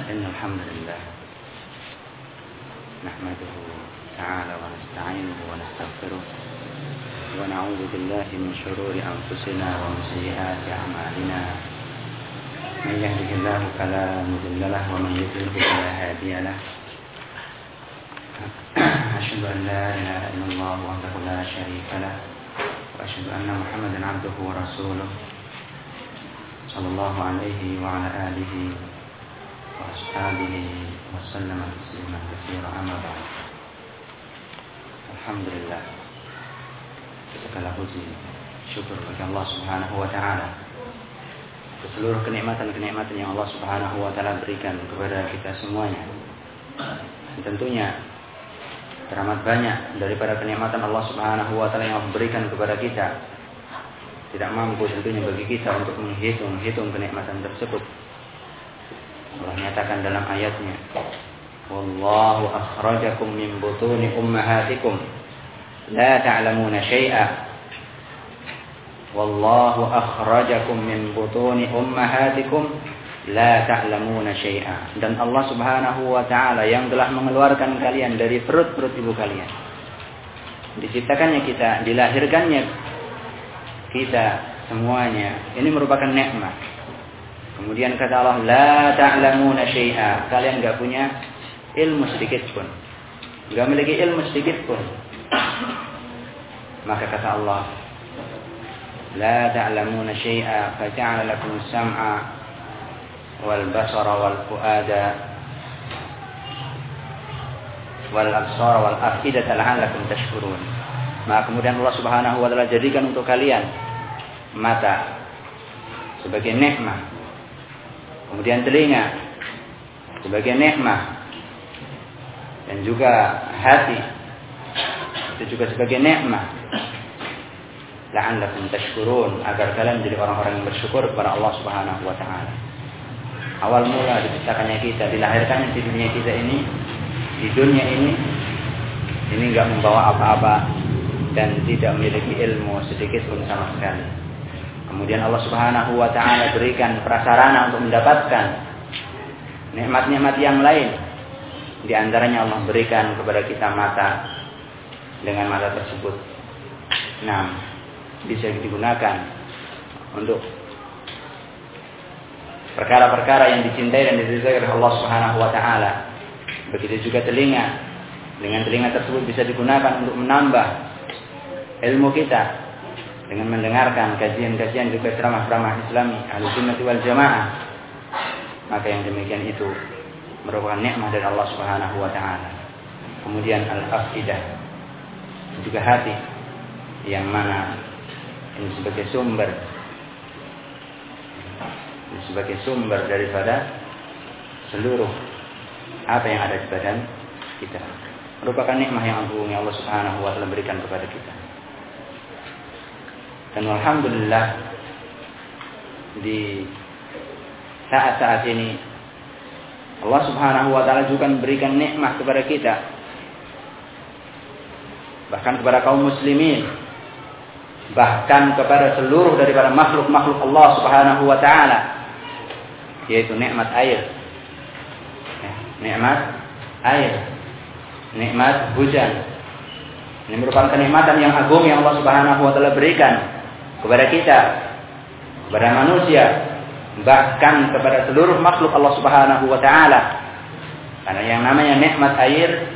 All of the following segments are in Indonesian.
إن الحمد لله نحمده تعالى ونستعينه ونستغفره ونعوذ بالله من شرور أنفسنا ومن سيئات أعمالنا من يهده الله فلا مضل له ومن يضلل فلا هادي له أشهد أن لا إله إلا الله وحده لا شريك له وأشهد أن محمدا عبده ورسوله صلى الله عليه وعلى آله وأصحابه وسلم تسليما كثيرا أما بعد. Alhamdulillah, segala puji syukur bagi Allah Subhanahu wa taala atas seluruh kenikmatan-kenikmatan yang Allah Subhanahu wa taala berikan kepada kita semuanya. Dan tentunya teramat banyak daripada kenikmatan Allah Subhanahu wa taala yang Allah berikan kepada kita. Tidak mampu tentunya bagi kita untuk menghitung kenikmatan tersebut. Allah nyatakan dalam ayatnya, Wallahu akhrajakum min butuni ummahatikum la ta'lamuna syai'a. Wallahu akhrajakum min butuni ummahatikum la ta'lamuna syai'a. Dan Allah Subhanahu wa taala yang telah mengeluarkan kalian dari perut-perut ibu kalian. Diciptakannya kita, dilahirkannya kita semuanya. Ini merupakan nikmat. Kemudian kata Allah, la ta'lamuna syai'a. Kalian enggak punya ilmu sedikit pun. Enggak memiliki ilmu sedikit pun. Maka kata Allah, la ta'lamuna syai'a faja'ala lakum as-sam'a wal basara wal fu'ada wal absara wal af'idata la'allakum tashkurun. Maka kemudian Allah Subhanahu wa taala jadikan untuk kalian mata sebagai nikmat. Kemudian telinga sebagai nikmat, dan juga hati itu juga sebagai nikmat. La'allakum tashkurun, agar kalian menjadi orang-orang yang bersyukur kepada Allah Subhanahu wa taala. Awal mula diciptakannya kita, dilahirkannya di dunia kita ini, di dunia ini enggak membawa apa-apa dan tidak memiliki ilmu sedikit pun sama sekali. Kemudian Allah Subhanahu wa taala berikan prasarana untuk mendapatkan nikmat-nikmat yang lain. Di antaranya Allah berikan kepada kita mata. Dengan mata tersebut, bisa digunakan untuk perkara-perkara yang dicintai dan diridhai oleh Allah Subhanahu wa taala. Begitu juga telinga. Dengan telinga tersebut bisa digunakan untuk menambah ilmu kita dengan mendengarkan kajian-kajian juga ceramah-ceramah Islami Ahlussunnah wal Jamaah. Maka yang demikian itu merupakan nikmat dari Allah Subhanahu wa taala. Kemudian al-afidah, juga hati, yang mana ini sebagai sumber daripada seluruh apa yang ada di badan kita. Merupakan nikmat yang agung yang Allah Subhanahu wa taala berikan kepada kita. Dan alhamdulillah, di saat-saat ini Allah Subhanahu wa taala juga memberikan nikmat kepada kita, bahkan kepada kaum muslimin, bahkan kepada seluruh daripada makhluk-makhluk Allah Subhanahu wa taala, yaitu nikmat air. Nikmat hujan. Ini merupakan kenikmatan yang agung yang Allah Subhanahu wa taala berikan kepada kita, kepada manusia, bahkan kepada seluruh makhluk Allah Subhanahu wa taala. Karena yang namanya nikmat air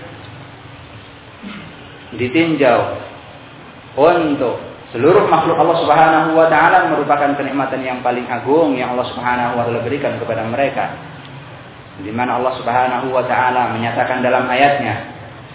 ditinjau untuk seluruh makhluk Allah Subhanahu wa taala merupakan kenikmatan yang paling agung yang Allah Subhanahu wa taala berikan kepada mereka. Di mana Allah Subhanahu wa taala menyatakan dalam ayatnya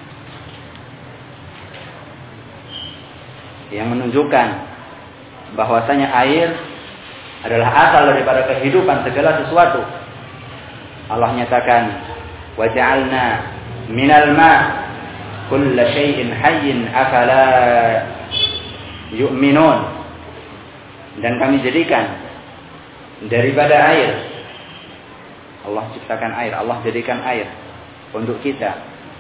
yang menunjukkan bahwasanya air adalah asal daripada kehidupan segala sesuatu. Allah nyatakan, wa ja'alna minal ma' kulla syai'in hayyin afala yu'minun. Dan kami jadikan daripada air, Allah ciptakan air, Allah jadikan air untuk kita,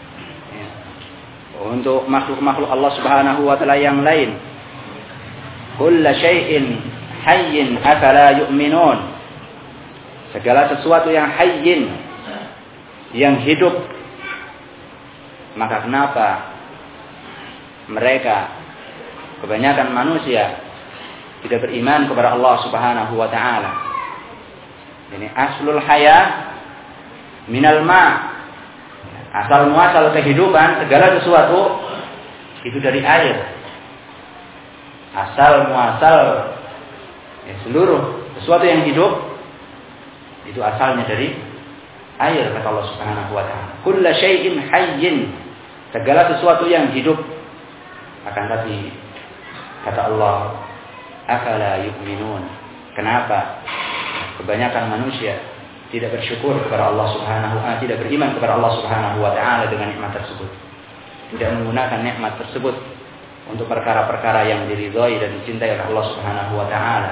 untuk makhluk-makhluk Allah Subhanahu wa taala yang lain. Kulla syai'in hayyin afala yu'minun. Segala sesuatu yang hayyin, yang hidup. Maka kenapa mereka, kebanyakan manusia, tidak beriman kepada Allah Subhanahu wa ta'ala? Ini aslul haya minal ma. Asal muasal kehidupan segala sesuatu itu dari air. Asal muasal seluruh sesuatu yang hidup itu asalnya dari air, kata Allah Subhanahu wa ta'ala. Kullu syai'in hayyin, segala sesuatu yang hidup. Akan tapi kata Allah, afala yu'minun, kenapa kebanyakan manusia tidak bersyukur kepada Allah Subhanahu wa ta'ala, tidak beriman kepada Allah Subhanahu wa ta'ala dengan nikmat tersebut, tidak menggunakan nikmat tersebut untuk perkara-perkara yang diridhai dan dicintai oleh Allah Subhanahu wa ta'ala.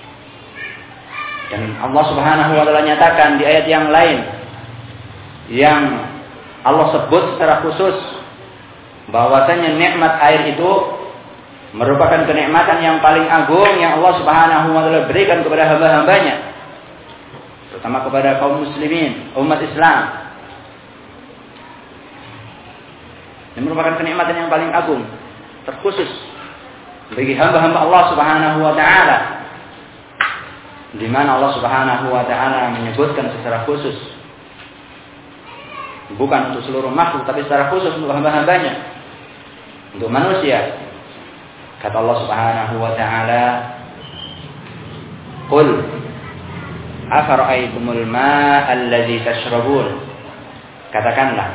Dan Allah Subhanahu wa ta'ala nyatakan di ayat yang lain, yang Allah sebut secara khusus bahwasanya nikmat air itu merupakan kenikmatan yang paling agung yang Allah Subhanahu wa ta'ala berikan kepada hamba-hambanya, terutama kepada kaum muslimin, umat Islam. Ini merupakan kenikmatan yang paling agung, terkhusus bagi hamba-hamba Allah Subhanahu wa ta'ala, di mana Allah Subhanahu wa ta'ala menyebutkan secara khusus, bukan untuk seluruh makhluk, tapi secara khusus untuk hamba-hambanya, untuk manusia. Kata Allah Subhanahu wa ta'ala, qul afara'aytumul ma'a alladhi tashrabun. Katakanlah,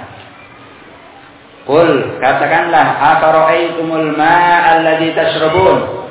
qul, katakanlah, afara'aytumul ma'a alladhi tashrabun.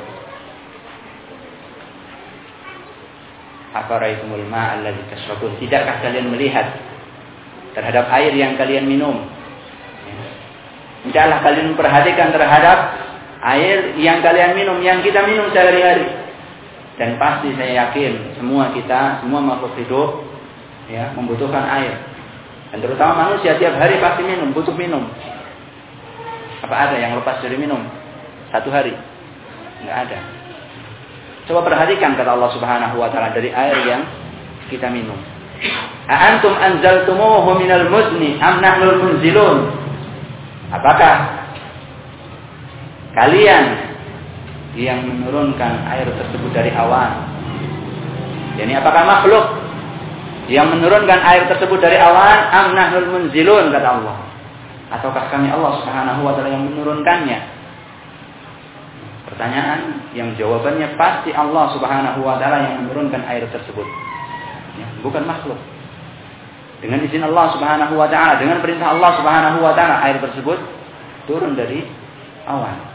Afara'aytumul ma'a alladhi tashrabun. Tidakkah kalian melihat terhadap air yang kalian minum? Tidaklah kalian perhatikan terhadap air yang kalian minum, yang kita minum sehari-hari. Dan pasti saya yakin semua kita, semua makhluk hidup ya, membutuhkan air. Dan terutama manusia tiap hari pasti minum, butuh minum. Apa ada yang lepas dari minum satu hari? Enggak ada. Coba perhatikan kata Allah Subhanahu wa ta'ala dari air yang kita minum. A'antum anzaltumuhu minal muzni am nahnul munzilun? Apakah kalian yang menurunkan air tersebut dari awan? Jadi apakah makhluk yang menurunkan air tersebut dari awan? Am nahnul munzilun, kata Allah. Ataukah kami Allah Subhanahu wa ta'ala yang menurunkannya? Pertanyaan yang jawabannya pasti Allah Subhanahu wa ta'ala yang menurunkan air tersebut, ya, bukan makhluk. Dengan izin Allah Subhanahu wa ta'ala, dengan perintah Allah Subhanahu wa ta'ala, air tersebut turun dari awan.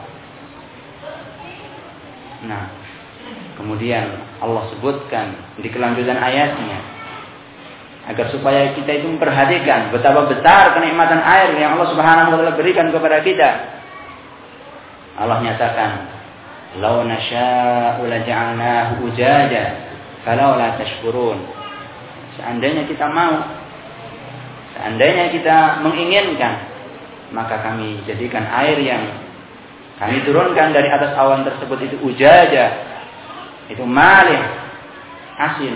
Nah, kemudian Allah sebutkan di kelanjutan ayatnya agar supaya kita itu memperhatikan betapa besar kenikmatan air yang Allah Subhanahu wa ta'ala berikan kepada kita. Allah nyatakan, "Law nasya'u laja'alnahu ujaja, falawla tashkurun." Seandainya kita mau, seandainya kita menginginkan, maka kami jadikan air yang kami turunkan dari atas awan tersebut itu ujaja, itu malih, asin,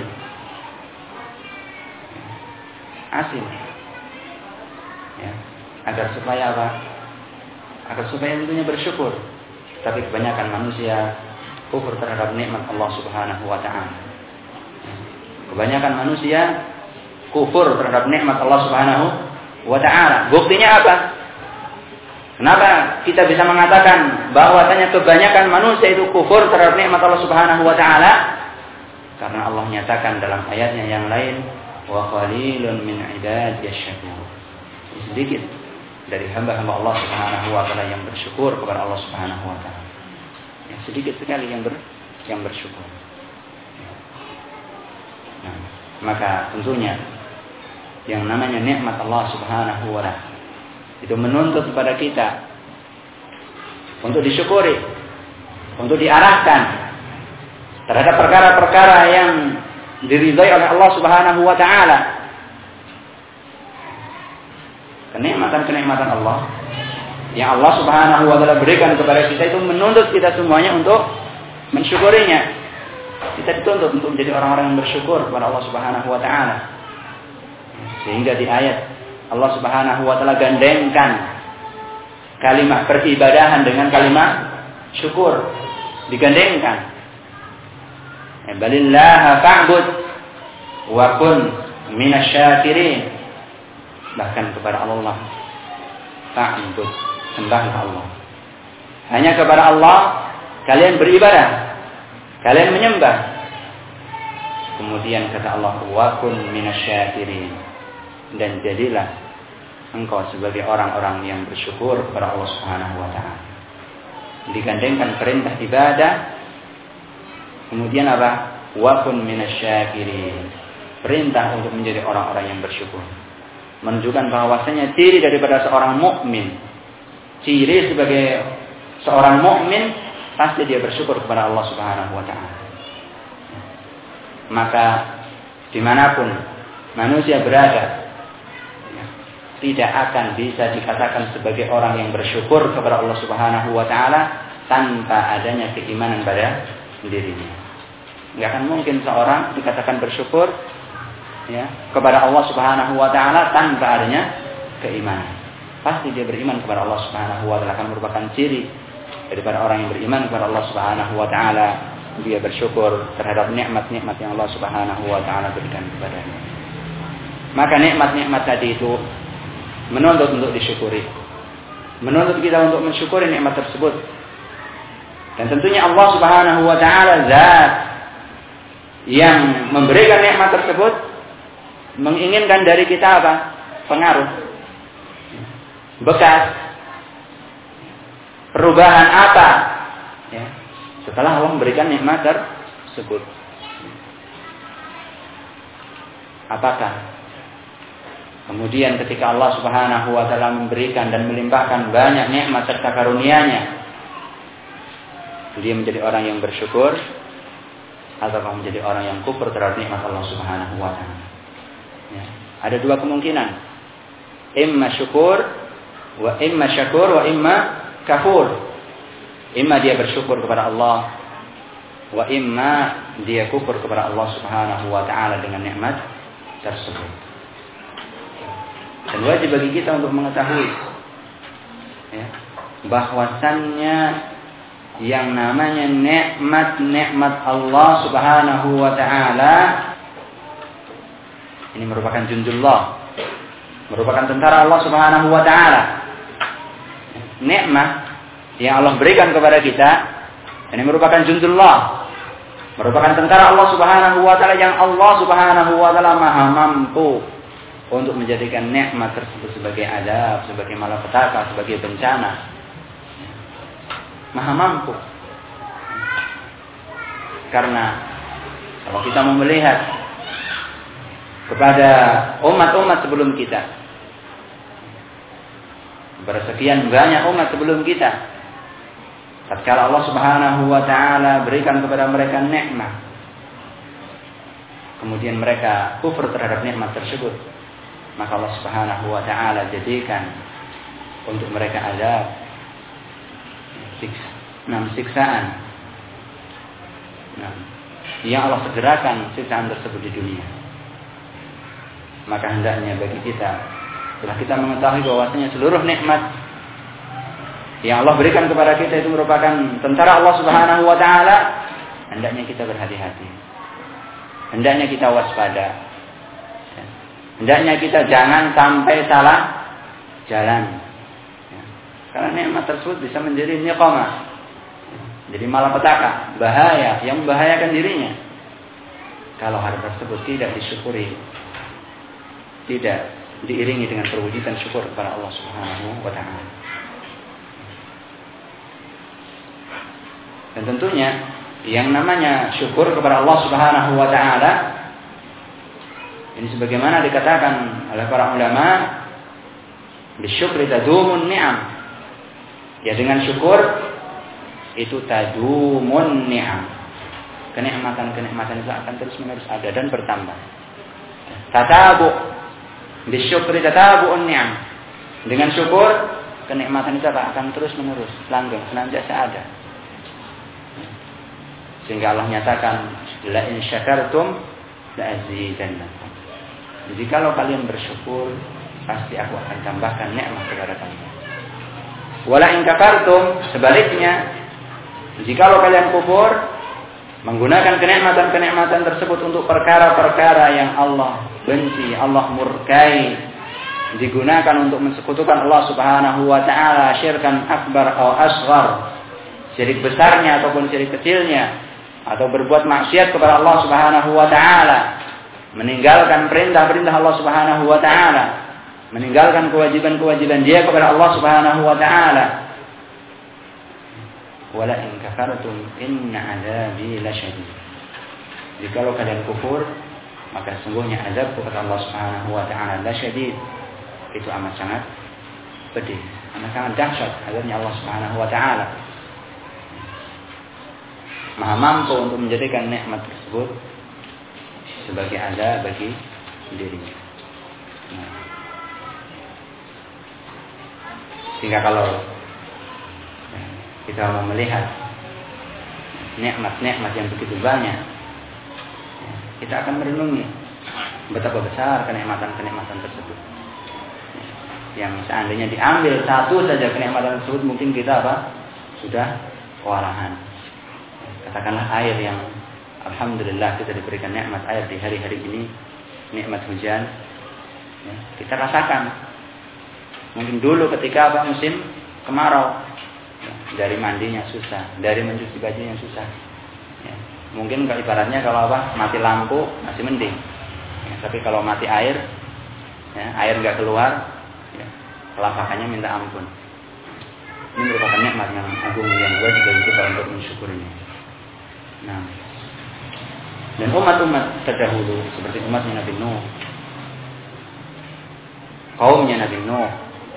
ya, agar supaya apa? Agar supaya tentunya bersyukur. Tapi kebanyakan manusia kufur terhadap nikmat Allah Subhanahu wa ta'ala. Kebanyakan manusia kufur terhadap nikmat Allah Subhanahu wa ta'ala. Buktinya apa? Kenapa kita bisa mengatakan bahwasanya kebanyakan manusia itu kufur terhadap nikmat Allah Subhanahu wa ta'ala? Karena Allah nyatakan dalam ayatnya yang lain, wa qalilun min ibadiyasy syakur. Sedikit dari hamba-hamba Allah Subhanahu wa ta'ala yang bersyukur kepada Allah Subhanahu wa ta'ala. Ya, sedikit sekali yang bersyukur. Nah, maka tentunya yang namanya nikmat Allah Subhanahu wa ta'ala itu menuntut kepada kita untuk disyukuri, untuk diarahkan terhadap perkara-perkara yang diridhai oleh Allah Subhanahu wa ta'ala. Kenikmatan-kenikmatan Allah yang Allah Subhanahu wa ta'ala berikan kepada kita itu menuntut kita semuanya untuk mensyukurinya. Kita dituntut untuk menjadi orang-orang yang bersyukur kepada Allah Subhanahu wa ta'ala. Sehingga di ayat Allah Subhanahu wa taala gandengkan kalimat peribadahan dengan kalimat syukur, digandengkan. Balillaha fa'bud wa kun minasyakirin. Bahkan kepada Allah fa'bud, sembahlah Allah. Hanya kepada Allah kalian beribadah, kalian menyembah. Kemudian kata Allah, wa kun minasyakirin, dan jadilah engkau sebagai orang-orang yang bersyukur kepada Allah Subhanahu wa taala. Digandengkan perintah ibadah, kemudian apa? Wa kun minasyakirin. Perintah untuk menjadi orang-orang yang bersyukur. Menunjukkan bahwasanya ciri daripada seorang mukmin, ciri sebagai seorang mukmin pasti dia bersyukur kepada Allah Subhanahu wa taala. Maka dimanapun manusia berada, tidak akan bisa dikatakan sebagai orang yang bersyukur kepada Allah Subhanahu wa taala tanpa adanya keimanan pada dirinya. Enggak akan mungkin seorang dikatakan bersyukur kepada Allah Subhanahu wa taala tanpa adanya keimanan. Pasti dia beriman kepada Allah Subhanahu wa taala, akan merupakan ciri daripada orang yang beriman kepada Allah Subhanahu wa taala. Dia bersyukur terhadap nikmat-nikmat yang Allah Subhanahu wa taala berikan kepadanya. Maka nikmat-nikmat tadi itu menuntut untuk disyukuri. Menuntut kita untuk mensyukuri nikmat tersebut. Dan tentunya Allah Subhanahu wa taala zat yang memberikan nikmat tersebut menginginkan dari kita apa? Pengaruh, bekas, perubahan apa? Setelah Allah memberikan nikmat tersebut. Apakah kemudian ketika Allah Subhanahu wa taala memberikan dan melimpahkan banyak nikmat serta karunia-Nya, dia menjadi orang yang bersyukur atau menjadi orang yang kufur terhadap nikmat Allah Subhanahu wa taala? Ada dua kemungkinan. Imma syukur wa imma syakur wa imma kafur. Imma dia bersyukur kepada Allah, wa imma dia kufur kepada Allah Subhanahu wa taala dengan nikmat tersebut. Dan wajib bagi kita untuk mengetahui bahwasannya yang namanya nikmat Allah Subhanahu wa taala ini merupakan junjullah, merupakan tentara Allah Subhanahu wa taala. Nikmat yang Allah berikan kepada kita ini merupakan junjullah, merupakan tentara Allah Subhanahu wa taala yang Allah Subhanahu wa taala Maha mampu untuk menjadikan nikmat tersebut sebagai adab, sebagai malapetaka, sebagai bencana. Maha mampu. Karena kalau kita mau melihat kepada umat-umat sebelum kita, bersekian banyak umat sebelum kita, tatkala Allah Subhanahu wa taala berikan kepada mereka nikmat, kemudian mereka kufur terhadap nikmat tersebut, maka Allah Subhanahu wa taala jadikan untuk mereka azab, siksaan. Yang Allah segerakan siksaan tersebut di dunia. Maka hendaknya bagi kita, setelah kita mengetahui bahwasanya seluruh nikmat yang Allah berikan kepada kita itu merupakan tentara Allah Subhanahu wa taala, hendaknya kita berhati-hati. Hendaknya kita waspada. Hendaknya kita jangan sampai salah jalan. Karena nikmat tersebut bisa menjadi niqamah, jadi malapetaka, bahaya yang membahayakan dirinya. Kalau hal tersebut tidak disyukuri, tidak diiringi dengan perwujudan syukur kepada Allah Subhanahu wa taala. Dan tentunya yang namanya syukur kepada Allah Subhanahu wa taala ini sebagaimana dikatakan oleh para ulama, bisyukri tadumun ni'am. Ya, dengan syukur itu tadumun ni'am. Kenikmatan-kenikmatan itu akan terus-menerus ada dan bertambah. Tatabu bisyukri tatabu'un ni'am. Dengan syukur kenikmatan itu akan terus-menerus, langgeng, senantiasa ada. Sehingga Allah nyatakan, la in syakartum la azidannakum. Jadi kalau kalian bersyukur, pasti aku akan tambahkan nikmat kepada kamu. Wala in kafartum, sebaliknya, jikalau kalian kufur, menggunakan kenikmatan-kenikmatan tersebut untuk perkara-perkara yang Allah benci, Allah murkai, digunakan untuk mensekutukan Allah Subhanahu wa taala, syirkan akbar atau asghar, syirik besarnya ataupun syirik kecilnya, atau berbuat maksiat kepada Allah Subhanahu wa taala, meninggalkan perintah-perintah Allah Subhanahu wa taala, meninggalkan kewajiban-kewajiban Dia kepada Allah Subhanahu wa taala. Wala in kafartum inna adzabi lasyadid. Jikalau kalian kufur, maka sungguhnya azab kepada Allah Subhanahu wa taala lasyadid. Itu amat sangat pedih, amat sangat dahsyat azabnya Allah Subhanahu wa taala. Maha mampu untuk menjadikan nikmat tersebut sebagai azab bagi dirinya. Sehingga kalau kita mau melihat nikmat-nikmat yang begitu banyak, kita akan merenungi betapa besar kenikmatan-kenikmatan tersebut. Yang seandainya diambil satu saja kenikmatan tersebut, mungkin kita sudah kewalahan. Katakanlah air yang alhamdulillah kita diberikan nikmat air di hari-hari ini, nikmat hujan, kita rasakan. Mungkin dulu ketika musim kemarau, dari mandinya susah, dari mencuci bajunya susah. Mungkin ibaratnya kalau mati lampu masih mending. Tapi kalau mati air, air nggak keluar, kelapakannya minta ampun. Ini merupakan nikmat yang agung yang wajib bagi kita untuk mensyukurinya. Nah, dan umat-umat terdahulu seperti umatnya Nabi Nuh, kaumnya Nabi Nuh,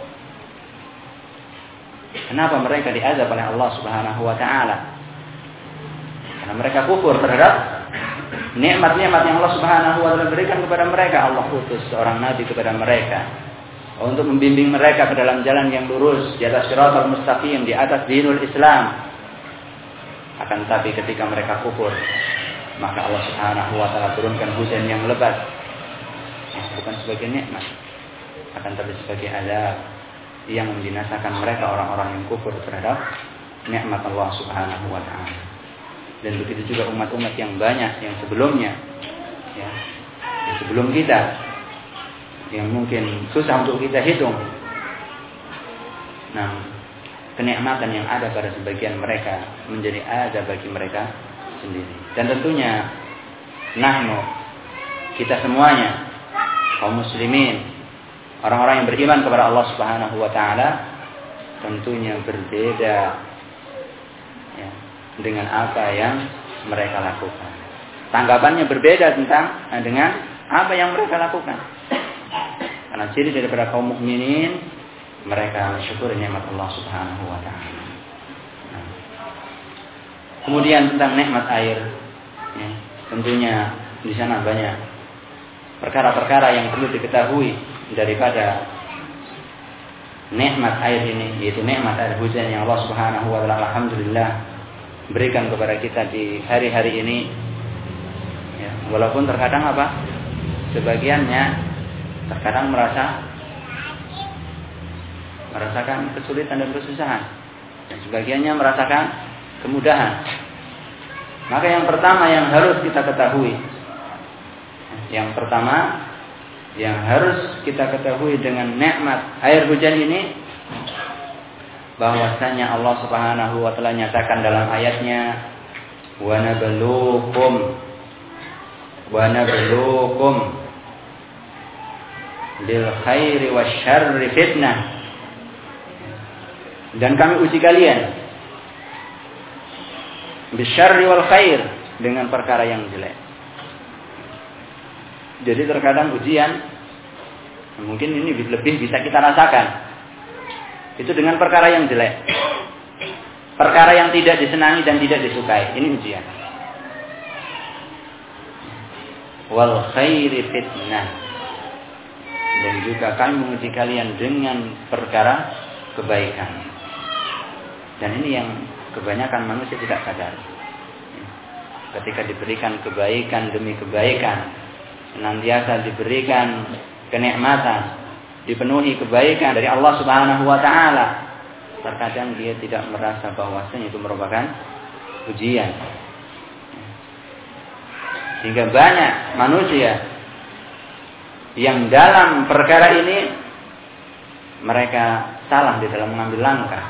kenapa mereka diazab oleh Allah Subhanahu wa taala? Karena mereka kufur terhadap nikmat-nikmat yang Allah Subhanahu wa taala berikan kepada mereka. Allah utus seorang nabi kepada mereka untuk membimbing mereka ke dalam jalan yang lurus, di atas shiratal mustaqim, di atas dinul Islam. Akan tetapi ketika mereka kufur, maka Allah Subhanahu wa taala turunkan hujan yang lebat. Bukan sebagai nikmat, akan tetapi sebagai azab yang membinasakan mereka orang-orang yang kufur terhadap nikmat Allah Subhanahu wa taala. Dan begitu juga umat-umat yang banyak yang sebelumnya, yang sebelum kita, yang mungkin susah untuk kita hitung. Nah, kenikmatan yang ada pada sebagian mereka menjadi azab bagi mereka sendiri. Dan tentunya nahnu, kita semuanya kaum muslimin, orang-orang yang beriman kepada Allah Subhanahu wa taala, tentunya berbeda dengan apa yang mereka lakukan. Tanggapannya berbeda dengan apa yang mereka lakukan. Karena ciri daripada kaum mukminin, mereka mensyukuri nikmat Allah Subhanahu wa taala. Kemudian tentang nikmat air, tentunya di sana banyak perkara-perkara yang perlu diketahui daripada nikmat air ini, yaitu nikmat air hujan yang Allah Subhanahu wa taala alhamdulillah berikan kepada kita di hari-hari ini. Walaupun terkadang sebagiannya terkadang merasakan kesulitan dan kesusahan, dan sebagiannya merasakan kemudahan. Maka yang pertama yang harus kita ketahui, dengan nikmat air hujan ini, bahwasanya Allah Subhanahu wa taala nyatakan dalam ayatnya, wa nabluukum lil khairi wasyarri fitnah, dan kami uji kalian bisyarri wal khair, dengan perkara yang jelek. Jadi terkadang ujian mungkin ini lebih bisa kita rasakan itu dengan perkara yang jelek, perkara yang tidak disenangi dan tidak disukai. Ini ujian. Wal khairi fitnah, dan juga kami menguji kalian dengan perkara kebaikan. Dan ini yang kebanyakan manusia tidak sadar. Ketika diberikan kebaikan demi kebaikan, senantiasa diberikan kenikmatan, dipenuhi kebaikan dari Allah Subhanahu wa taala, terkadang dia tidak merasa bahwasanya itu merupakan ujian. Sehingga banyak manusia yang dalam perkara ini mereka salah di dalam mengambil langkah.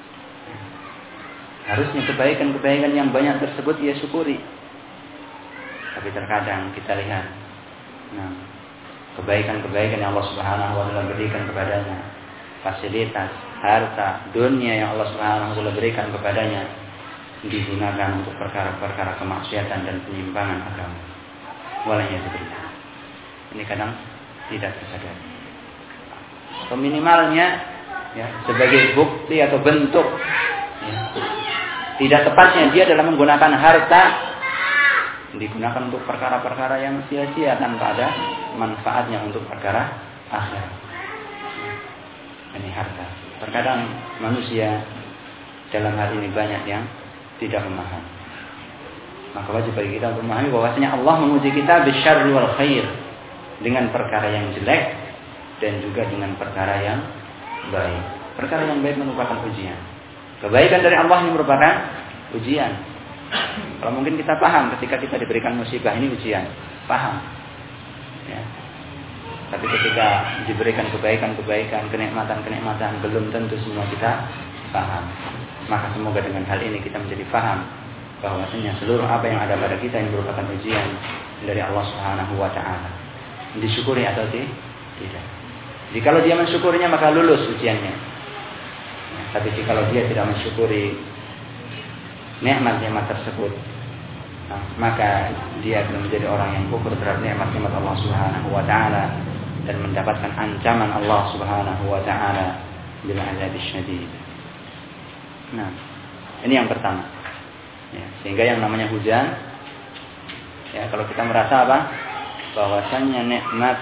Harusnya kebaikan-kebaikan yang banyak tersebut ia syukuri. Tapi terkadang kita lihat kebaikan-kebaikan yang Allah Subhanahu wa taala berikan kepadanya, fasilitas, harta, dunia yang Allah Subhanahu wa taala berikan kepadanya, digunakan untuk perkara-perkara kemaksiatan dan penyimpangan agama. Walanya seperti ini kadang tidak tersadari. Atau minimalnya sebagai bukti atau bentuk tidak tepatnya dia dalam menggunakan harta digunakan untuk perkara-perkara yang sia-sia tanpa ada manfaatnya untuk perkara akhirat. Ini harta. Terkadang manusia dalam hal ini banyak yang tidak memahami. Maka wajib bagi kita untuk memahami bahwasanya Allah menguji kita bisyarri wal khair, dengan perkara yang jelek dan juga dengan perkara yang baik. Perkara yang baik merupakan ujian. Kebaikan dari Allah ini merupakan ujian. Kalau mungkin kita paham ketika kita diberikan musibah ini ujian, paham. Ya. Tapi ketika diberikan kebaikan-kebaikan, kenikmatan-kenikmatan, belum tentu semua kita paham. Maka semoga dengan hal ini kita menjadi paham bahwasanya seluruh apa yang ada pada kita ini merupakan ujian dari Allah Subhanahu wa taala. Disyukuri atau tidak. Jikalau dia mensyukurinya maka lulus ujiannya. Tapi jikalau dia tidak mensyukuri nikmat-nikmat tersebut, maka dia akan menjadi orang yang kufur terhadap nikmat-nikmat Allah Subhanahu wa taala dan mendapatkan ancaman Allah Subhanahu wa taala bil azab syadid. Nah, ini yang pertama. Ya, sehingga yang namanya hujan, kalau kita merasa bahwasanya nikmat,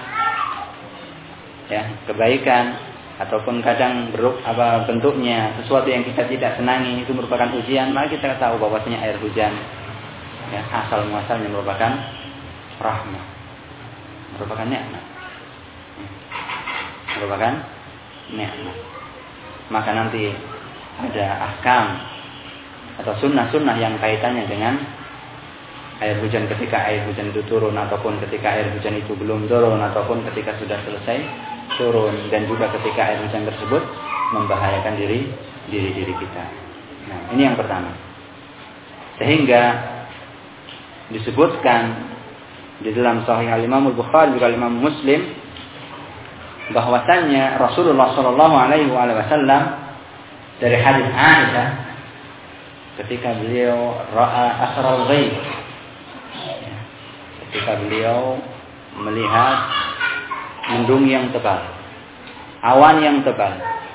kebaikan ataupun kadang bentuknya sesuatu yang kita tidak senangi itu merupakan ujian, maka kita tahu bahwasanya air hujan asal muasalnya merupakan rahmat, merupakan nikmat, Maka nanti ada ahkam atau sunnah-sunnah yang kaitannya dengan air hujan, ketika air hujan itu turun ataupun ketika air hujan itu belum turun ataupun ketika sudah selesai turun, dan juga ketika air hujan tersebut membahayakan diri kita. Nah, ini yang pertama. Sehingga disebutkan di dalam Sahih Al-Imam Al-Bukhari juga Imam Muslim bahwasannya Rasulullah Shallallahu Alaihi Wasallam dari hadis Aisyah ketika beliau ra'a asral ghaib, ketika beliau melihat mendung yang tebal, awan yang tebal,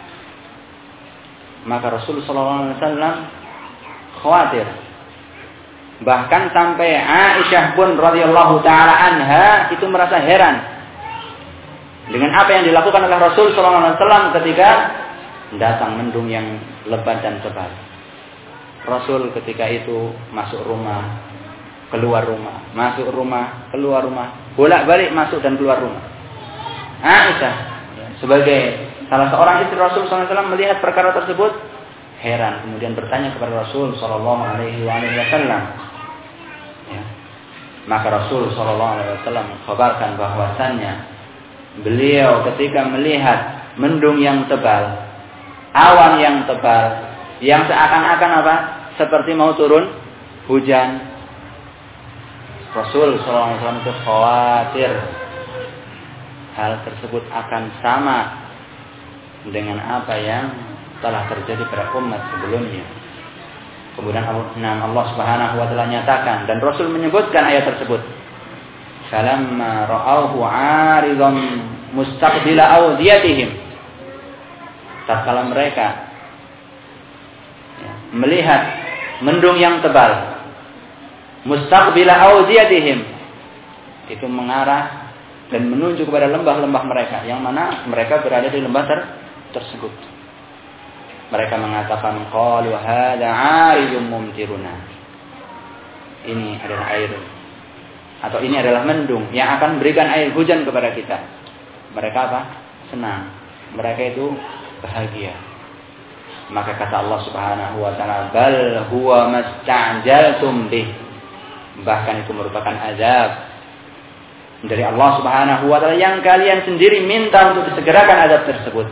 maka Rasulullah SAW khawatir. Bahkan sampai Aisyah pun radhiyallahu taala anha itu merasa heran dengan apa yang dilakukan oleh Rasul SAW ketika datang mendung yang lebat dan tebal. Rasul ketika itu masuk rumah, keluar rumah, masuk rumah, keluar rumah, bolak-balik masuk dan keluar rumah. Aisyah sebagai salah seorang istri Rasul SAW melihat perkara tersebut heran, kemudian bertanya kepada Rasul Sallallahu Alaihi Wasallam. Maka Rasul Sallallahu Alaihi Wasallam kabarkan bahwasannya beliau ketika melihat mendung yang tebal, awan yang tebal, yang seakan-akan seperti mau turun hujan, Rasul Sallallahu Alaihi Wasallam itu khawatir hal tersebut akan sama dengan apa yang telah terjadi pada umat sebelumnya. Kemudian Allah Subhanahu wa taala nyatakan dan Rasul menyebutkan ayat tersebut. Falamma ra'awhu 'aridan mustaqbila awdiyatihim. Tatkala mereka melihat mendung yang tebal, mustaqbila awdiyatihim, itu mengarah dan menuju kepada lembah-lembah mereka, yang mana mereka berada di lembah tersebut. Mereka mengatakan qalu hadza 'aridun mumtiruna. Ini adalah air atau ini adalah mendung yang akan memberikan air hujan kepada kita. Mereka senang, mereka itu bahagia. Maka kata Allah Subhanahu wa taala, bal huwa masta'jaltum bih. Bahkan itu merupakan azab dari Allah Subhanahu wa taala yang kalian sendiri minta untuk disegerakan azab tersebut.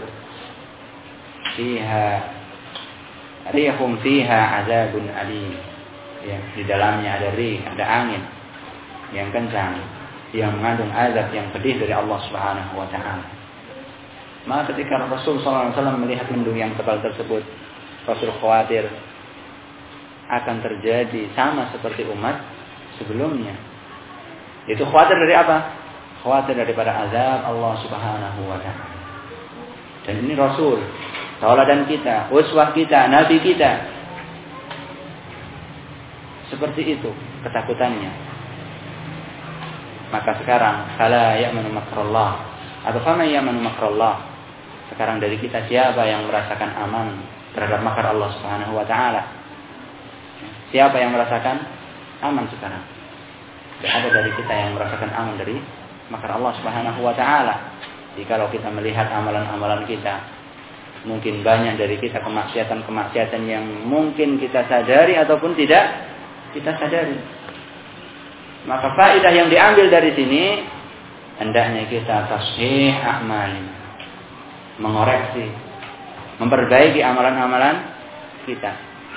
Rihum fiha azabun alim. Ya, di dalamnya ada rih, ada angin yang kencang yang mengandung azab yang pedih dari Allah Subhanahu wa taala. Maka ketika Rasul sallallahu alaihi wasallam melihat mendung yang tebal tersebut, Rasul khawatir akan terjadi sama seperti umat sebelumnya. Itu khawatir dari apa? Khawatir daripada azab Allah Subhanahu wa taala. Dan ini Rasul, tauladan kita, uswah kita, nabi kita. Seperti itu ketakutannya. Maka sekarang fala ya'manu makrallah atau fama ya'manu makrallah. Sekarang dari kita siapa yang merasakan aman terhadap makar Allah Subhanahu wa taala? Siapa yang merasakan aman sekarang? Tidak ada dari kita yang merasakan aman dari makar Allah Subhanahu wa taala. Jikalau kita melihat amalan-amalan kita, mungkin banyak dari kita kemaksiatan-kemaksiatan yang mungkin kita sadari ataupun tidak kita sadari. Maka faedah yang diambil dari sini, hendaknya kita tashih a'malina, mengoreksi, memperbaiki amalan-amalan kita.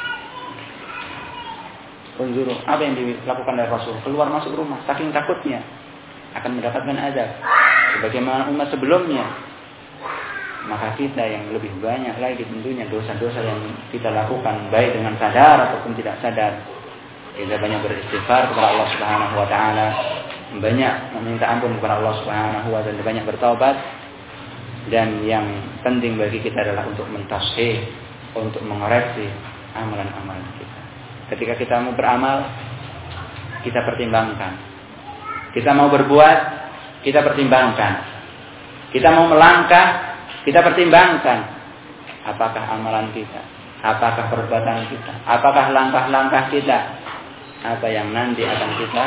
Unzuru, apa yang dilakukan oleh Rasul? Keluar masuk rumah, saking takutnya akan mendapatkan azab sebagaimana umat sebelumnya. Maka kita yang lebih banyak lagi tentunya dosa-dosa yang kita lakukan, baik dengan sadar ataupun tidak sadar. Kita banyak beristighfar kepada Allah Subhanahu wa taala, banyak meminta ampun kepada Allah Subhanahu wa taala, banyak bertaubat. Dan yang penting bagi kita adalah untuk mentashih, untuk mengoreksi amalan-amalan kita. Ketika kita mau beramal, kita pertimbangkan. Kita mau berbuat, kita pertimbangkan. Kita mau melangkah, kita pertimbangkan. Apakah amalan kita? Apakah perbuatan kita? Apakah langkah-langkah kita? Apa yang nanti akan kita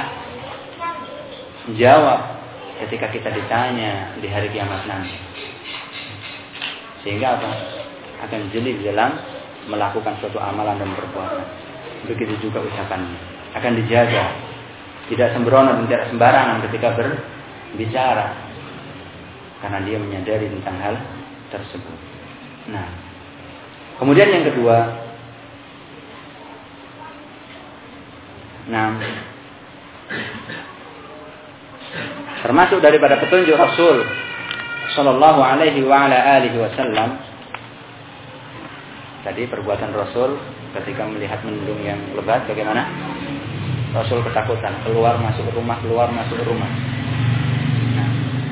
jawab ketika kita ditanya di hari kiamat nanti. Sehingga apa? Akan jeli dalam melakukan suatu amalan dan perbuatan. Begitu juga ucapannya. Akan dijaga. Tidak sembrono dan tidak sembarangan ketika berbicara. Karena dia menyadari tentang hal tersebut. Nah, kemudian yang kedua. Nah, termasuk daripada petunjuk Rasul sallallahu alaihi wa ala alihi wasallam. Tadi perbuatan Rasul ketika melihat mendung yang lebat bagaimana? Rasul ketakutan, keluar masuk rumah. Nah,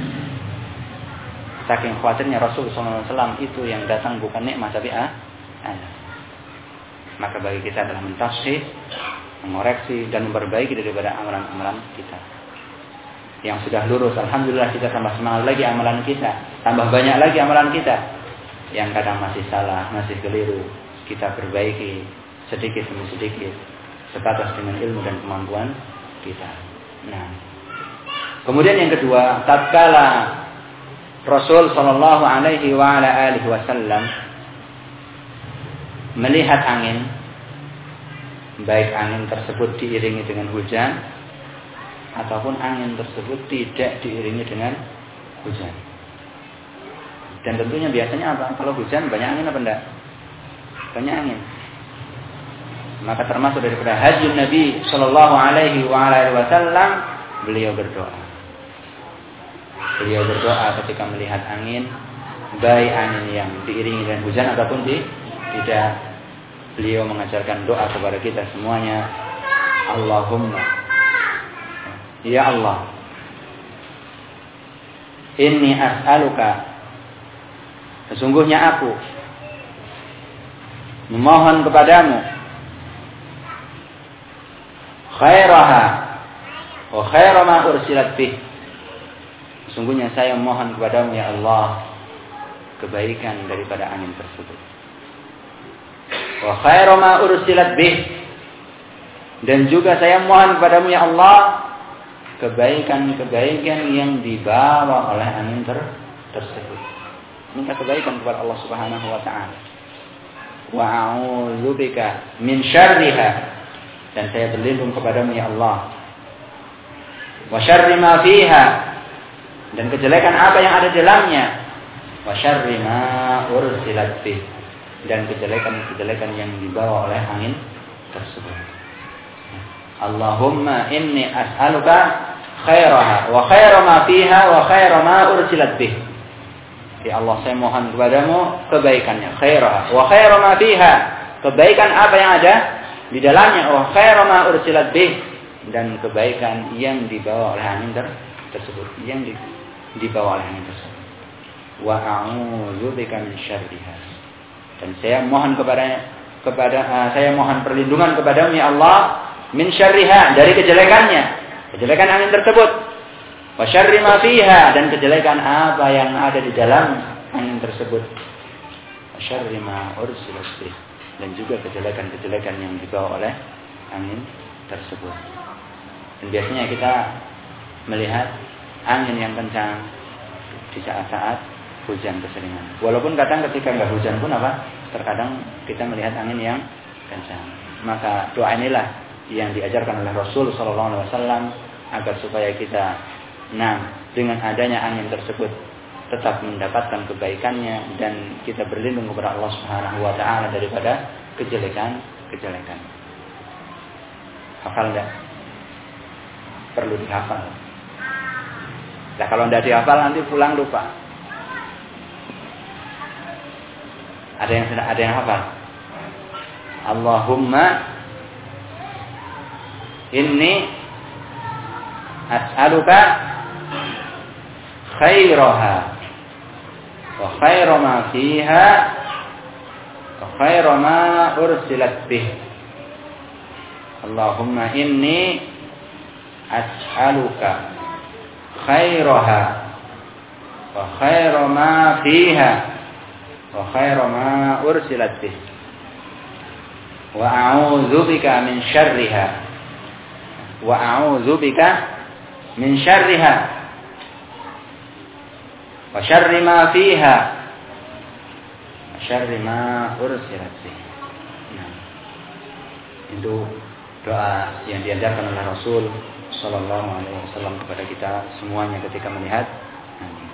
saking khawatirnya Rasul sallallahu alaihi wasallam itu yang datang bukan nikmat tapi azab. Maka bagi kita adalah mentashih, mengoreksi dan memperbaiki daripada amalan-amalan kita. Yang sudah lurus, alhamdulillah kita tambah semangat lagi amalan kita, tambah banyak lagi amalan kita. Yang kadang masih salah, masih keliru, kita perbaiki sedikit demi sedikit, sebatas dengan ilmu dan kemampuan kita. Nah, kemudian yang kedua, tatkala Rasul sallallahu alaihi wa ala alihi wasallam melihat angin, baik angin tersebut diiringi dengan hujan ataupun angin tersebut tidak diiringi dengan hujan. Dan tentunya biasanya apa? Kalau hujan banyak angin apa enggak? Banyak angin. Maka termasuk daripada hajjun Nabi sallallahu alaihi wasallam, beliau berdoa. Beliau berdoa ketika melihat angin, baik angin yang diiringi dengan hujan ataupun tidak. Beliau mengajarkan doa kepada kita semuanya. Allahumma, ya Allah, inni as'aluka, sesungguhnya aku memohon kepadamu khairaha wa khaira ma ursilat bih. Sesungguhnya saya mohon kepadamu ya Allah kebaikan daripada angin tersebut. Wa khaira ma ursilat bih. Dan juga saya mohon kepadamu ya Allah kebaikan-kebaikan yang dibawa oleh angin tersebut. minta kebaikan kepada Allah Subhanahu wa taala. Wa a'udzubika min syarriha, dan saya berlindung kepadamu ya Allah. Wa syarri ma fiha, dan kejelekan apa yang ada di dalamnya. Wa syarri ma ursilat bih, dan kejelekan yang dibawa oleh angin tersebut. Allahumma inni as'aluka khairaha wa khaira ma fiha wa khaira ma ursilat bih. Ya Allah, saya mohon kepadamu kebaikannya, khairaha wa khaira ma fiha, kebaikan apa yang ada di dalamnya, wa khaira ma ursilat bih, dan kebaikan yang dibawa oleh angin tersebut, yang dibawa oleh angin tersebut. Wa a'udzubika min syarriha, dan saya mohon saya mohon perlindungan kepadamu ya Allah, min syarriha, dari kejelekan angin tersebut. Wa syarri ma fiha, dan kejelekan apa yang ada di dalam angin tersebut. Wa syarri ma ursilat bih, dan juga kejelekan yang dibawa oleh angin tersebut. Dan biasanya kita melihat angin yang kencang di saat-saat hujan keseringan. Walaupun kadang ketika enggak hujan pun terkadang kita melihat angin yang kencang. Maka doa inilah yang diajarkan oleh Rasul sallallahu alaihi wasallam agar supaya kita dengan adanya angin tersebut tetap mendapatkan kebaikannya, dan kita berlindung kepada Allah Subhanahu wa taala daripada kejelekan. Hafal enggak? Perlu dihafal. Nah, kalau enggak dihafal nanti pulang lupa. Ada yang hafal? Allahumma inni as'aluka khairaha wa khaira ma fiha wa khaira ma ursilat bih. Allahumma inni as'aluka khairaha wa khaira ma fiha wa khaira ma ursilat bih wa a'udzubika min syarriha wa a'udzubika min syarriha wa syarri ma fiha wa syarri ma ursilat bih. Itu doa yang diajarkan oleh Rasul sallallahu alaihi wasallam kepada kita semuanya ketika melihat angin.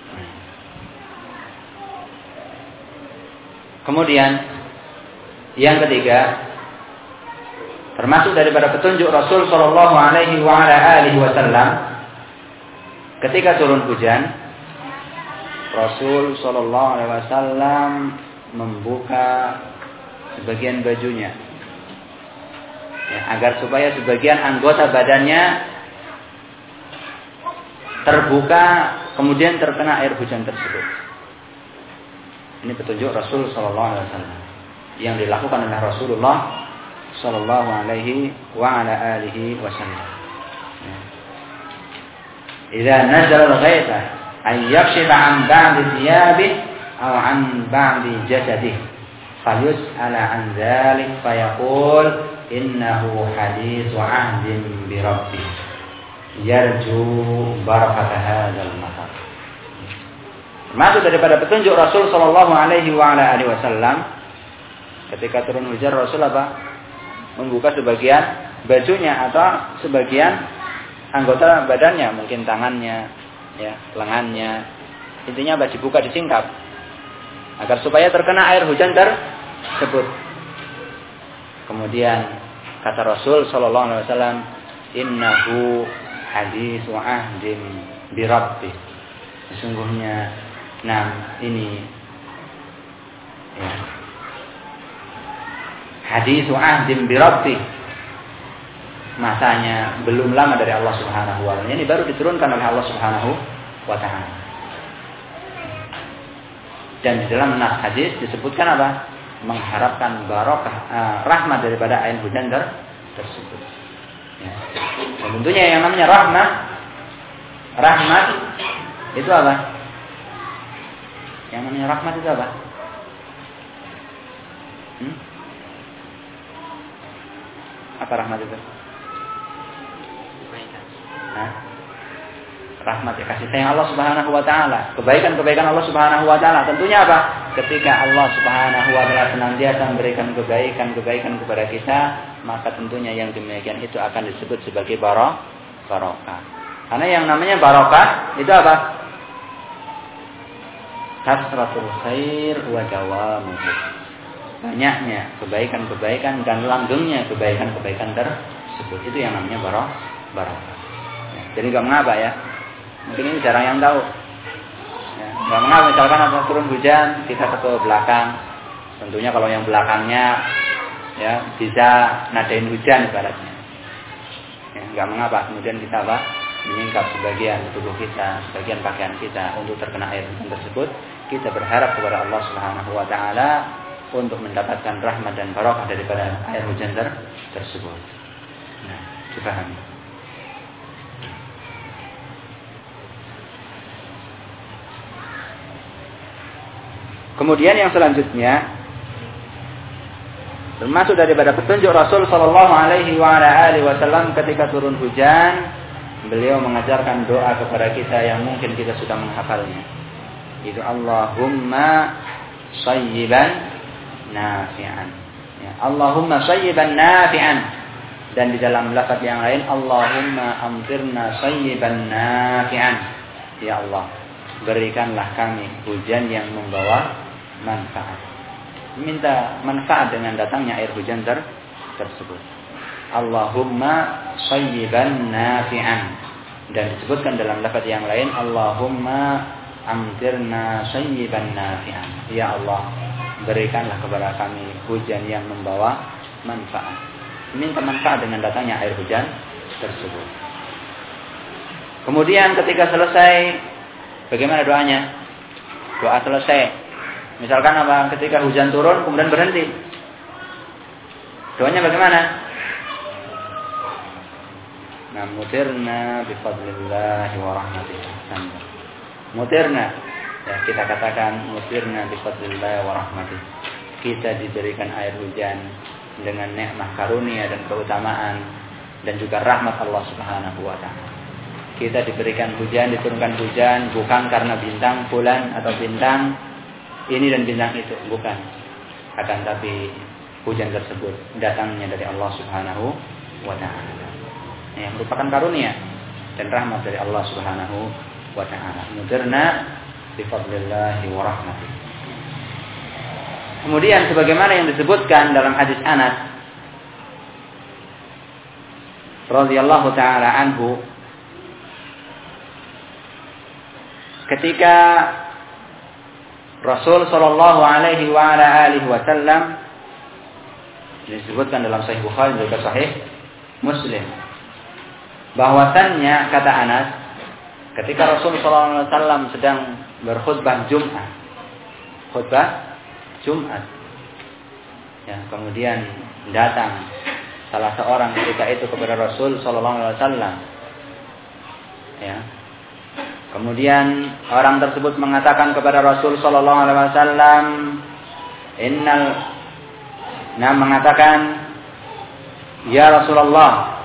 Kemudian yang ketiga, termasuk daripada petunjuk Rasul sallallahu alaihi wasallam ketika turun hujan, Rasul sallallahu alaihi wasallam membuka sebagian bajunya, ya, agar supaya sebagian anggota badannya terbuka kemudian terkena air hujan tersebut. Ini petunjuk Rasul sallallahu alaihi wasallam yang dilakukan oleh Rasulullah sallallahu alaihi wasallam. Idza nazala al-ghaitha ay yakshifa an ba'di thiyabih aw an ba'di jasadih fayus'ala an dzalik fayaqul innahu haditsu 'ahdin bi rabbih yarju barakata hadzal matar. Termasuk daripada petunjuk Rasul sallallahu alaihi wasallam ketika turun hujan, Rasul membuka sebagian bajunya atau sebagian anggota badannya, mungkin tangannya, ya, lengannya, intinya dibuka, disingkap agar supaya terkena air hujan tersebut. Kemudian kata Rasul sallallahu alaihi wasallam, innahu haditsu ahdin bi rabbih. Sesungguhnya ini ya, haditsu ahdin bi rabbih, masanya belum lama dari Allah Subhanahu wa taala. Ini baru diturunkan oleh Allah Subhanahu wa taala. Dan di dalam nas hadis disebutkan apa? Mengharapkan barokah, rahmat daripada air hujan tersebut. Ya. Dan tentunya yang namanya rahmat itu apa? Yang namanya rahmat itu apa? Apa rahmat itu? rahmat, kasih sayang Allah Subhanahu wa taala, kebaikan-kebaikan Allah Subhanahu wa taala. Tentunya apa? Ketika Allah Subhanahu wa taala senantiasa memberikan kebaikan-kebaikan kepada kita, maka tentunya yang demikian itu akan disebut sebagai barokah. Karena yang namanya barokah itu apa? Kasratul khair wa dawamuhu. Banyaknya kebaikan-kebaikan dan langgengnya kebaikan-kebaikan tersebut. Itu yang namanya barokah. Ya, jadi enggak mengapa ya. Mungkin ini jarang yang tahu. Ya, enggak mengapa misalkan ada turun hujan, kita ke belakang. Tentunya kalau yang belakangnya ya bisa nadain hujan ibaratnya. Ya, enggak mengapa kemudian kita apa? Menyingkap sebagian tubuh kita, sebagian pakaian kita untuk terkena air hujan tersebut. Kita berharap kepada Allah Subhanahu wa taala untuk mendapatkan rahmat dan barokah daripada air hujan tersebut. Nah, dipahami. Kemudian yang selanjutnya termasuk daripada petunjuk Rasul sallallahu alaihi wasallam ketika turun hujan, beliau mengajarkan doa kepada kita yang mungkin kita sudah menghafalnya. Itu Allahumma shayyiban nafi'an. Ya, Allahumma shayyiban nafi'an. Dan di dalam lafaz yang lain Allahumma amtirna shayyiban nafi'an. Ya Allah, berikanlah kami hujan yang membawa manfaat. Minta manfaat dengan datangnya air hujan tersebut. Allahumma shayyiban nafi'an. Dan disebutkan dalam lafaz yang lain Allahumma amtirna shayyiban nafi'an. Ya Allah, berikanlah kepada kami hujan yang membawa manfaat. Minta manfaat dengan datangnya air hujan tersebut. Kemudian ketika selesai, bagaimana doanya? Doa selesai. Misalkan apa? Ketika hujan turun kemudian berhenti. Doanya bagaimana? Nah, mutirna bifadlillahi wa rahmatihi. Mutirna. Ya, kita katakan mutirna bifadlillahi wa rahmatihi. Kita diberikan air hujan dengan nikmat karunia dan keutamaan dan juga rahmat Allah Subhanahu wa taala. Kita diberikan hujan, diturunkan hujan bukan karena bintang, bulan atau bintang ini dan bintang itu, bukan. Akan tapi hujan tersebut datangnya dari Allah Subhanahu wa taala. Yang merupakan karunia dan rahmat dari Allah Subhanahu wa taala. Mudirna bi fadlillahi wa rahmatihi. Kemudian sebagaimana yang disebutkan dalam hadis Anas radhiyallahu taala anhu, ketika Rasul sallallahu alaihi wa ala alihi wasallam, disebutkan dalam Sahih Bukhari dan juga Sahih Muslim, bahwasannya kata Anas, ketika Rasul sallallahu alaihi wasallam sedang berkhutbah Jumat, ya, kemudian datang salah seorang ketika itu kepada Rasul sallallahu alaihi wasallam, ya. Kemudian orang tersebut mengatakan kepada Rasul sallallahu alaihi wasallam, mengatakan, ya Rasulullah,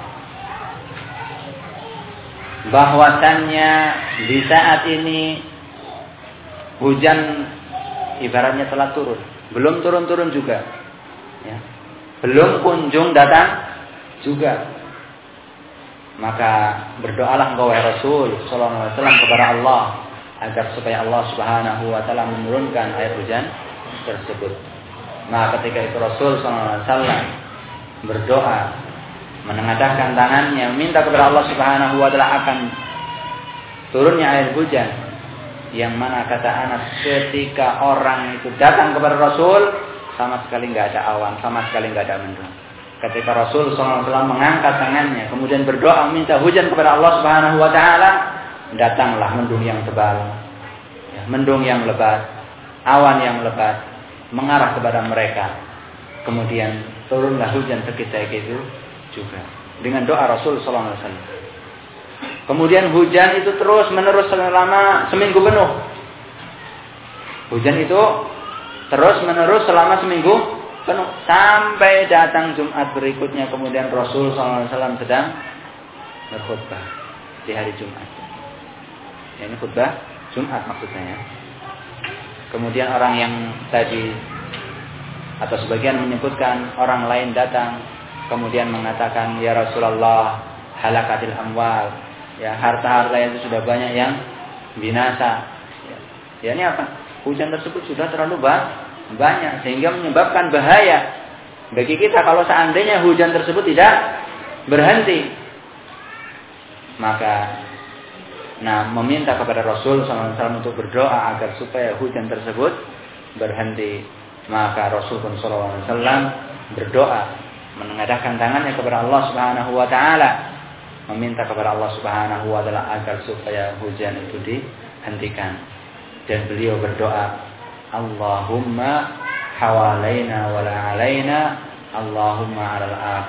bahwasannya di saat ini hujan ibaratnya telah turun, belum turun-turun juga, ya. Belum kunjung datang juga. Maka berdoalah engkau wahai Rasul sallallahu alaihi wasallam kepada Allah agar supaya Allah Subhanahu wa taala menurunkan air hujan tersebut. Maka ketika itu Rasul sallallahu alaihi wasallam berdoa, menengadahkan tangannya meminta kepada Allah Subhanahu wa taala akan turunnya air hujan, yang mana kata Anas, ketika orang itu datang kepada Rasul sama sekali enggak ada awan, sama sekali enggak ada mendung. Ketika Rasul SAW mengangkat tangannya, kemudian berdoa minta hujan kepada Allah Subhanahu wa taala, datanglah mendung yang tebal, ya, mendung yang lebat, awan yang lebat mengarah kepada mereka. Kemudian turunlah hujan seketika itu juga dengan doa Rasul SAW. Kemudian hujan itu terus menerus selama seminggu penuh. Hujan itu terus menerus selama seminggu penuh sampai datang Jumat berikutnya. Kemudian Rasul SAW sedang berkhutbah di hari Jumat. Ya, ini khutbah Jumat maksudnya. Kemudian orang yang tadi atau sebagian menyebutkan orang lain datang kemudian mengatakan, ya Rasulullah, halakatil amwal, ya harta-harta itu sudah banyak yang binasa. Ya ini apa? Hujan tersebut sudah terlalu banyak sehingga menyebabkan bahaya bagi kita kalau seandainya hujan tersebut tidak berhenti. Maka meminta kepada Rasul SAW untuk berdoa agar supaya hujan tersebut berhenti. Maka Rasul SAW berdoa, menengadahkan tangannya kepada Allah Subhanahu wa taala, meminta kepada Allah Subhanahu wa taala agar supaya hujan itu dihentikan. Dan beliau berdoa, Allahumma hawalaina wa la alaina, Allahumma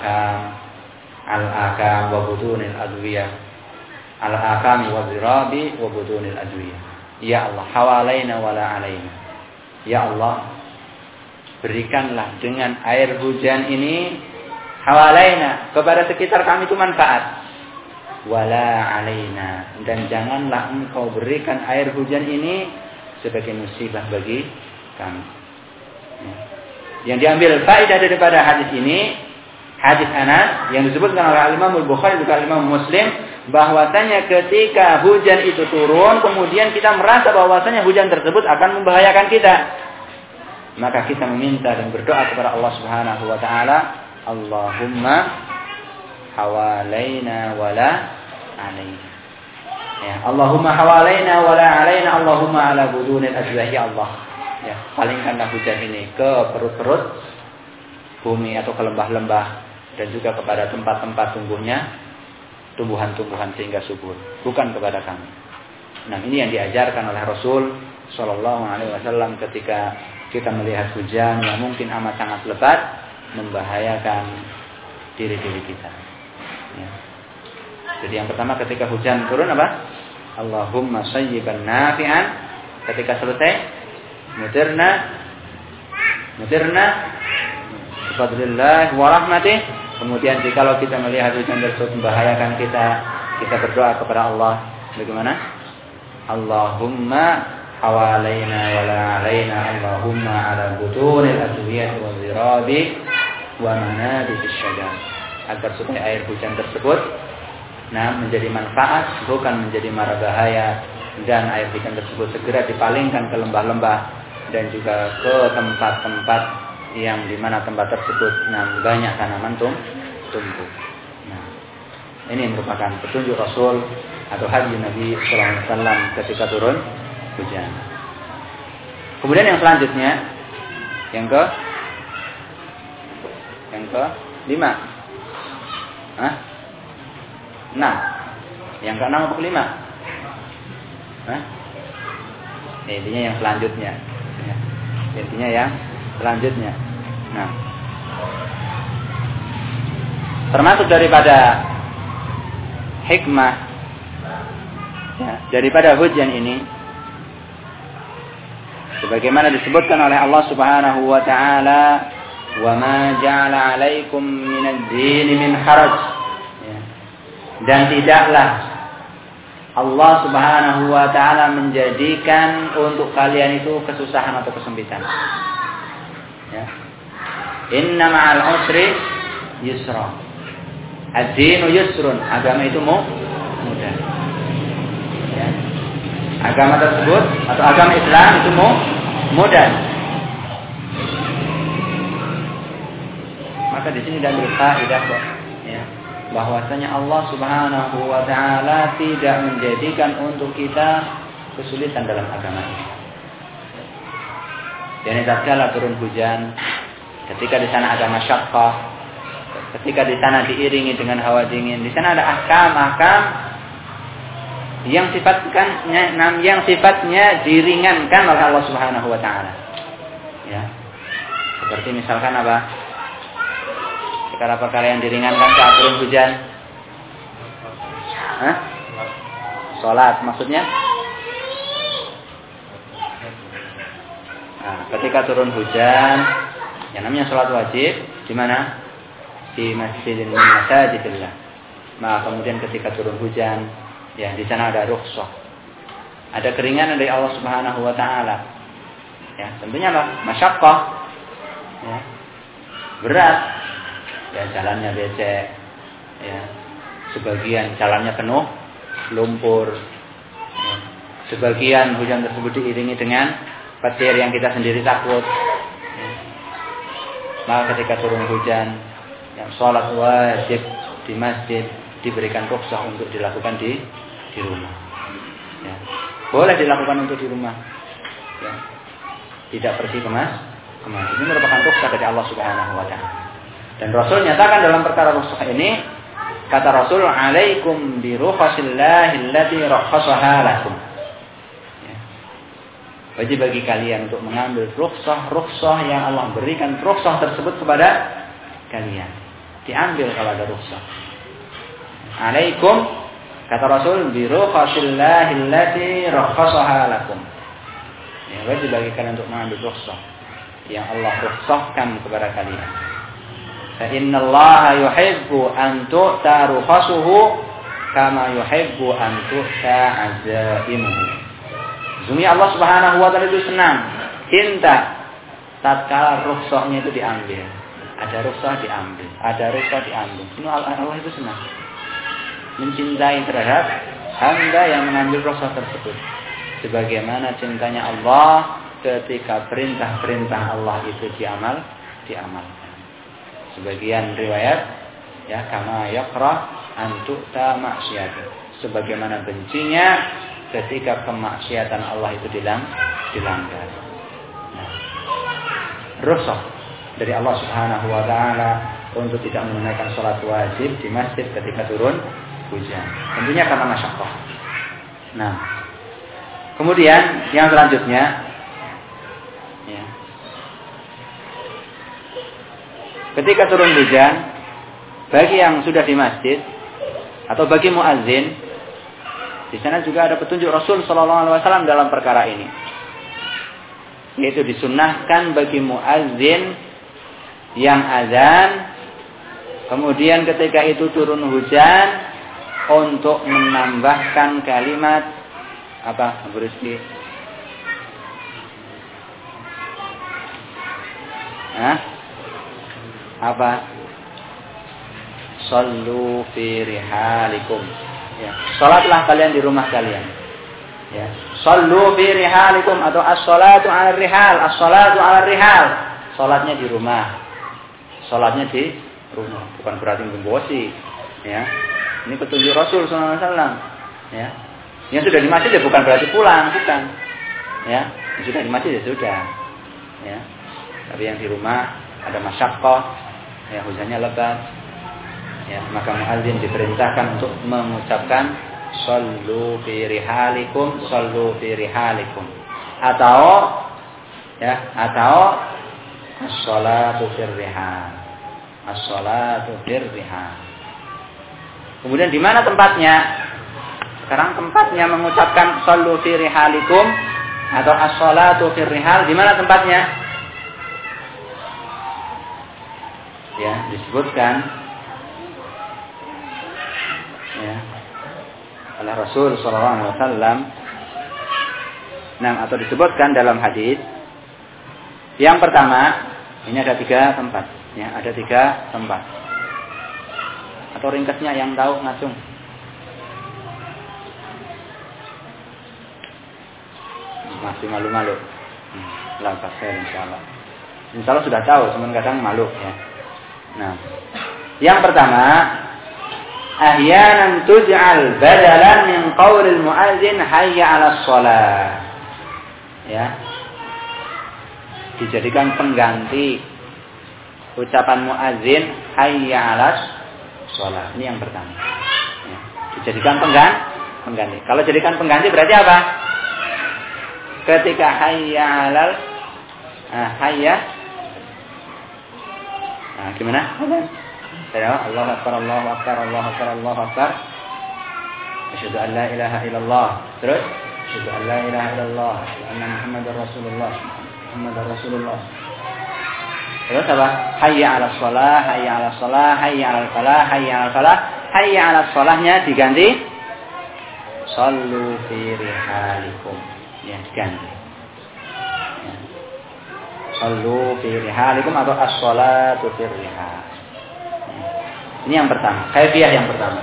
al-akam wa butunil adwiyah, al-akam wa zirabi wa butunil adwiyah. Ya Allah, hawalaina wa la alaina. Ya Allah, berikanlah dengan air hujan ini hawalaina, kepada sekitar kami itu manfaat. Wala alaina, dan janganlah engkau berikan air hujan ini sebagai musibah bagi kami. Yang diambil faedah daripada hadis ini, hadis Anas yang disebutkan oleh Imam Al-Bukhari juga Imam Muslim, bahwasanya ketika hujan itu turun kemudian kita merasa bahwasanya hujan tersebut akan membahayakan kita, maka kita meminta dan berdoa kepada Allah Subhanahu wa taala, Allahumma hawalaina wala alaina. Ya, Allahumma hawalaina wala alaina, Allahumma ala budunil ajwah. Ya Allah, ya, palingkanlah hujan ini ke perut-perut bumi atau ke lembah-lembah dan juga kepada tempat-tempat tumbuhnya tumbuhan-tumbuhan sehingga subur, bukan kepada kami. Nah, ini yang diajarkan oleh Rasul sallallahu alaihi wasallam ketika kita melihat hujan yang mungkin amat sangat lebat membahayakan diri-diri kita. Ya. Jadi yang pertama ketika hujan turun apa? Allahumma sayyiban nafi'an. Ketika selesai mutirna bifadlillah wa rahmatih. Kemudian jikalau kita melihat hujan tersebut membahayakan kita berdoa kepada Allah. Bagaimana? Allahumma hawalaina wala alaina, Allahumma ala butunil adwiyah wa zirabi wa manabis syajar. Agar supaya air hujan tersebut menjadi manfaat, bukan menjadi mara bahaya, dan air hujan tersebut segera dipalingkan ke lembah-lembah dan juga ke tempat-tempat yang dimana tempat tersebut banyak tanaman tumbuh. Nah, ini merupakan petunjuk Rasul atau hadis Nabi Sallallahu Alaihi Wasallam ketika turun hujan. Kemudian yang selanjutnya, yang ke 5. Yang ke 6 atau ke 5? Intinya yang selanjutnya. Intinya yang selanjutnya. Nah, termasuk daripada hikmah daripada hujan ini, sebagaimana disebutkan oleh Allah Subhanahu wa taala, "Wa ma ja'ala 'alaikum minad-din min haraj." Dan tidaklah Allah Subhanahu wa taala menjadikan untuk kalian itu kesusahan atau kesempitan. Ya. Inna ma'al usri yusra. Ad-dinu yusrun. Agama itu mudah. Ya. Agama tersebut atau agama Islam itu mudah. Maka di sini diambil faedah bahwasanya Allah Subhanahu wa taala tidak menjadikan untuk kita kesulitan dalam agama ini. Dan tatkala turun hujan, ketika di sana ada masyaqqah, ketika di sana diiringi dengan hawa dingin, di sana ada ahkam-ahkam yang sifatnya diringankan oleh Allah Subhanahu wa taala. Ya. Seperti misalkan apa? Perkara-perkara yang diringankan saat turun hujan. Salat maksudnya? Nah, ketika turun hujan, yang namanya salat wajib di mana? Di masjidin min masajidillah. Nah, kemudian ketika turun hujan, ya di sana ada rukhsah. Ada keringanan dari Allah Subhanahu wa taala. Ya, tentunya apa? Masyaqqah. Ya. Berat. Ya, jalannya becek. Ya. Sebagian jalannya penuh lumpur. Ya. Sebagian hujan tersebut diiringi dengan petir yang kita sendiri takut. Ya. Maka ketika turun hujan, yang sholat wajib di masjid diberikan rukhsah untuk dilakukan di rumah. Ya. Boleh dilakukan untuk di rumah. Ya. Tidak pergi ke masjid. Ini merupakan rukhsah dari Allah Subhanahu wa taala. Dan Rasul nyatakan dalam perkara rukhsah ini, kata Rasul, "Alaikum bi rukhasillahi allati rakhasaha lakum." Ya. Wajib bagi kalian untuk mengambil rukhsah yang Allah berikan rukhsah tersebut kepada kalian. Diambil kalau ada rukhsah. Alaikum, kata Rasul, bi rukhasillahi allati rakhasaha lakum. Ya, wajib bagi kalian untuk mengambil rukhsah yang Allah rukhsahkan kepada kalian. Fa innallaha yuhibbu an tu'ta rukhasuhu kama yuhibbu an tu'ta azaimuhu. Sesungguhnya Allah Subhanahu wa taala itu senang, cinta tatkala rukhsahnya itu diambil. Ada rukhsah diambil, ada rukhsah diambil. Ini Allah itu senang. Mencintai terhadap hamba yang mengambil rukhsah tersebut. Sebagaimana cintanya Allah ketika perintah-perintah Allah itu diamalkan. Sebagian riwayat, ya, kama yakrah an tu'ta maksiat. Sebagaimana bencinya ketika kemaksiatan Allah itu dilanggar. Nah, rukhsah dari Allah Subhanahu wa taala untuk tidak menunaikan salat wajib di masjid ketika turun hujan. Tentunya karena masyaqqah. Nah, kemudian yang selanjutnya, ya, ketika turun hujan, bagi yang sudah di masjid atau bagi muadzin, di sana juga ada petunjuk Rasul Sallallahu Alaihi Wasallam dalam perkara ini, yaitu disunnahkan bagi muadzin yang azan, kemudian ketika itu turun hujan, untuk menambahkan kalimat apa? Berisi. Apa? Sallu fi rihalikum. Ya, salatlah kalian di rumah kalian. Ya, sallu fi rihalikum atau as-salatu 'ala rihal, as-salatu 'ala rihal. Salatnya di rumah. Salatnya di rumah, bukan berarti membosi, ya. Ini petunjuk Rasul sallallahu alaihi wasallam, ya. Yang sudah di masjid ya bukan berarti pulang, bukan. Ya, yang sudah di masjid ya sudah. Ya. Tapi yang di rumah ada masyaqqah, ya, hujannya lebat. Ya, maka muadzin diperintahkan untuk mengucapkan sallu fi rihalikum, sallu fi rihalikum. Atau as-salatu fir rihal. As-salatu fir rihal. Kemudian di mana tempatnya? Sekarang tempatnya mengucapkan sallu fi rihalikum atau as-salatu fir rihal. Di mana tempatnya? Ya, disebutkan, ya, oleh Rasul sallallahu alaihi wasallam. Nah, atau disebutkan dalam hadis. Yang pertama, ini ada 3 tempat, ya, ada 3 tempat. Atau ringkasnya yang tahu ngacung. Masih malu-malu. Lantas saya insyaallah. Insyaallah sudah tahu, cuman kadang malu, ya. Nah, yang pertama, ahyanan tuj'al badalan min qaulil muadzin hayya 'alas shalah. Ya. Dijadikan pengganti ucapan muadzin hayya 'alas shalah. Ini yang pertama. Ya. Dijadikan pengganti. Kalau jadikan pengganti berarti apa? Ketika hayya 'alal hayya, nah, gimana? Allahu akbar, Allahu akbar, Allahu akbar, Allahu akbar. Asyhadu an la ilaha illallah. Terus asyhadu an la ilaha illallah, asyhadu anna Muhammadar Rasulullah, Muhammadar Rasulullah. Terus apa? Hayya 'alas shalah, hayya 'alas shalah, hayya 'alal falah, hayya 'alal falah. Hayya 'alas shalahnya diganti sallu fi rihalikum. Ya, ganti. Ya. Sallu fi rihalikum atau as-shalatu fi rihal. Ini yang pertama, kaifiyah yang pertama.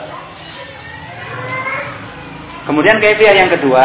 Kemudian kaifiyah yang kedua,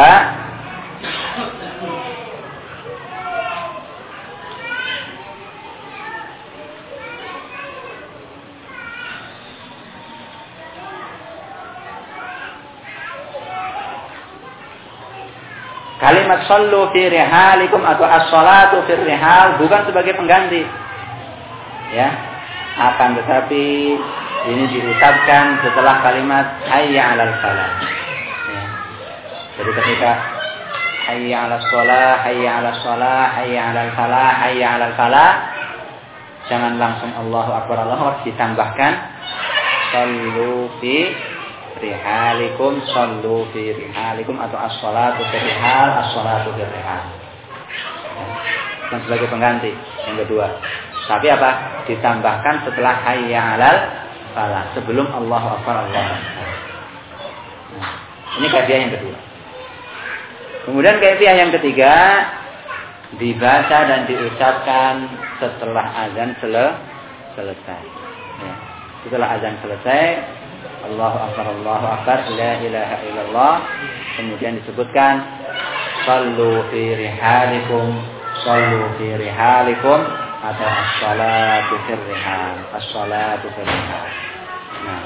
kalimat sallu fi rihalikum atau as-shalatu fi rihal bukan sebagai pengganti. Ya. Akan tetapi ini diucapkan setelah kalimat hayya 'alal falah. Ya. Jadi ketika hayya 'alas shalah, hayya 'alas shalah, hayya 'alal falah, hayya 'alal falah, jangan langsung Allahu akbar, Allahu akbar, ditambahkan sallu fi rihalikum, sallu fi rihalikum atau as-shalatu fi rihal, as-shalatu fi rihal. Dan sebagai pengganti yang kedua. Tapi apa? Ditambahkan setelah hayya 'alal falah, sebelum Allahu akbar, Allahu akbar. Nah, ini kaifiyah yang kedua. Kemudian kaifiyah yang ketiga, dibaca dan diucapkan setelah azan selesai. Ya. Setelah azan selesai, Allahu akbar, la ilaha illallah. Kemudian disebutkan sallu fi rihalikum, sallu fi rihalikum atau as-shalatu fi rihal, as-shalatu fi rihal. Nah,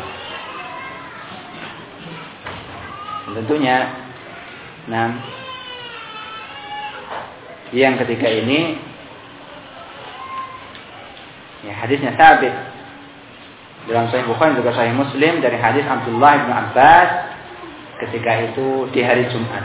tentunya, yang ketiga ini, ya hadisnya sabit dalam Sahih Bukhari juga Sahih Muslim dari hadis Abdullah bin Abbas ketika itu di hari Jumat.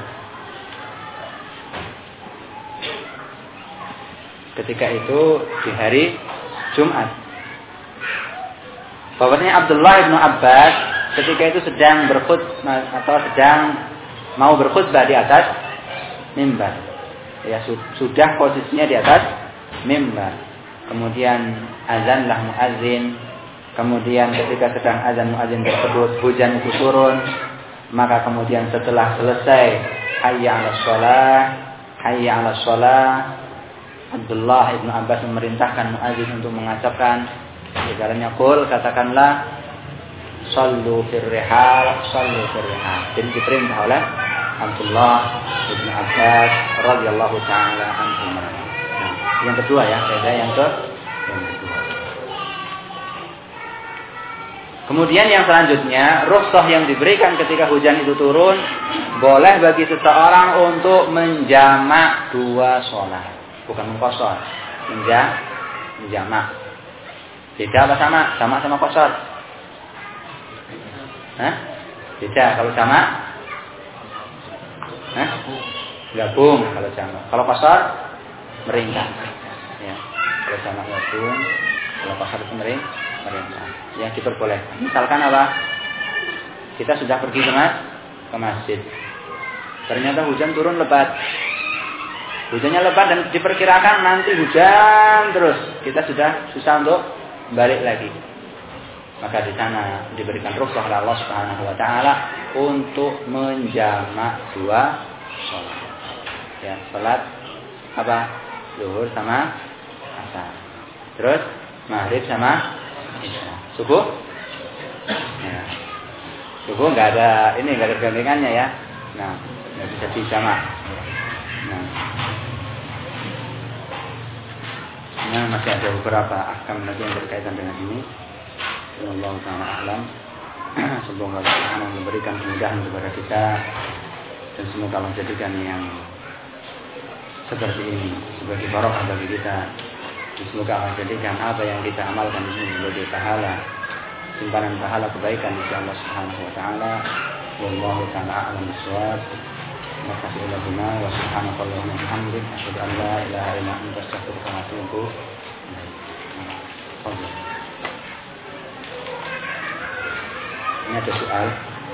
Ketika itu di hari Jumat. Bahwasanya Abdullah bin Abbas ketika itu sedang berkhutbah atau sedang mau berkhutbah di atas mimbar. Ya, sudah posisinya di atas mimbar. Kemudian azanlah muadzin. Kemudian ketika sedang azan muadzin tersebut hujan itu turun, maka kemudian setelah selesai hayya 'alas shalah, hayya 'alas shalah, Abdullah ibnu Abbas memerintahkan muadzin untuk mengucapkan segalanya qul, katakanlah sallu fir rihal, sallu fir rihal. Jadi diperintah oleh Abdullah ibnu Abbas radhiyallahu taala anhu. Nah, yang kedua ya, yang kedua. Kemudian yang selanjutnya, rukhsah yang diberikan ketika hujan itu turun, boleh bagi seseorang untuk menjamak dua sholat. Bukan mengqashar, menjamak. Beda apa sama? Sama qashar. Hah? Beda kalau sama? Hah? Gabung kalau jamak. Kalau qashar meringkas. Ya. Kalau jamak gabung, kalau qashar itu meringkas. Ya, diperbolehkan. Misalkan apa? Kita sudah pergi ke masjid. Ternyata hujan turun lebat. Hujannya lebat dan diperkirakan nanti hujan terus. Kita sudah susah untuk balik lagi. Maka di sana diberikan rukhsah oleh Allah Subhanahu wa taala untuk menjamak dua salat. Ya, salat apa? Zuhur sama asar. Terus maghrib sama isya. Subuh? Ya. Subuh nggak ada gandengannya ya. Nah, nggak bisa dijamak. Nah, masih ada beberapa ahkam lagi yang berkaitan dengan ini. Wallahu ta'ala a'lam. Semoga Allah Subhanahu memberikan kemudahan kepada kita dan semoga Allah jadikan yang seperti ini sebagai barokah bagi kita. Semoga Allah jadikan apa yang kita amalkan ini sebagai pahala, simpanan pahala kebaikan insya Allah Subhanahu wa taala. Wallahu ta'ala a'lam bissawab. Nakasihulahuna wa subhanakallahumma wa bihamdik asyhadu an la ilaha illa anta astaghfiruka wa atubu ilaik. Ini ada soal.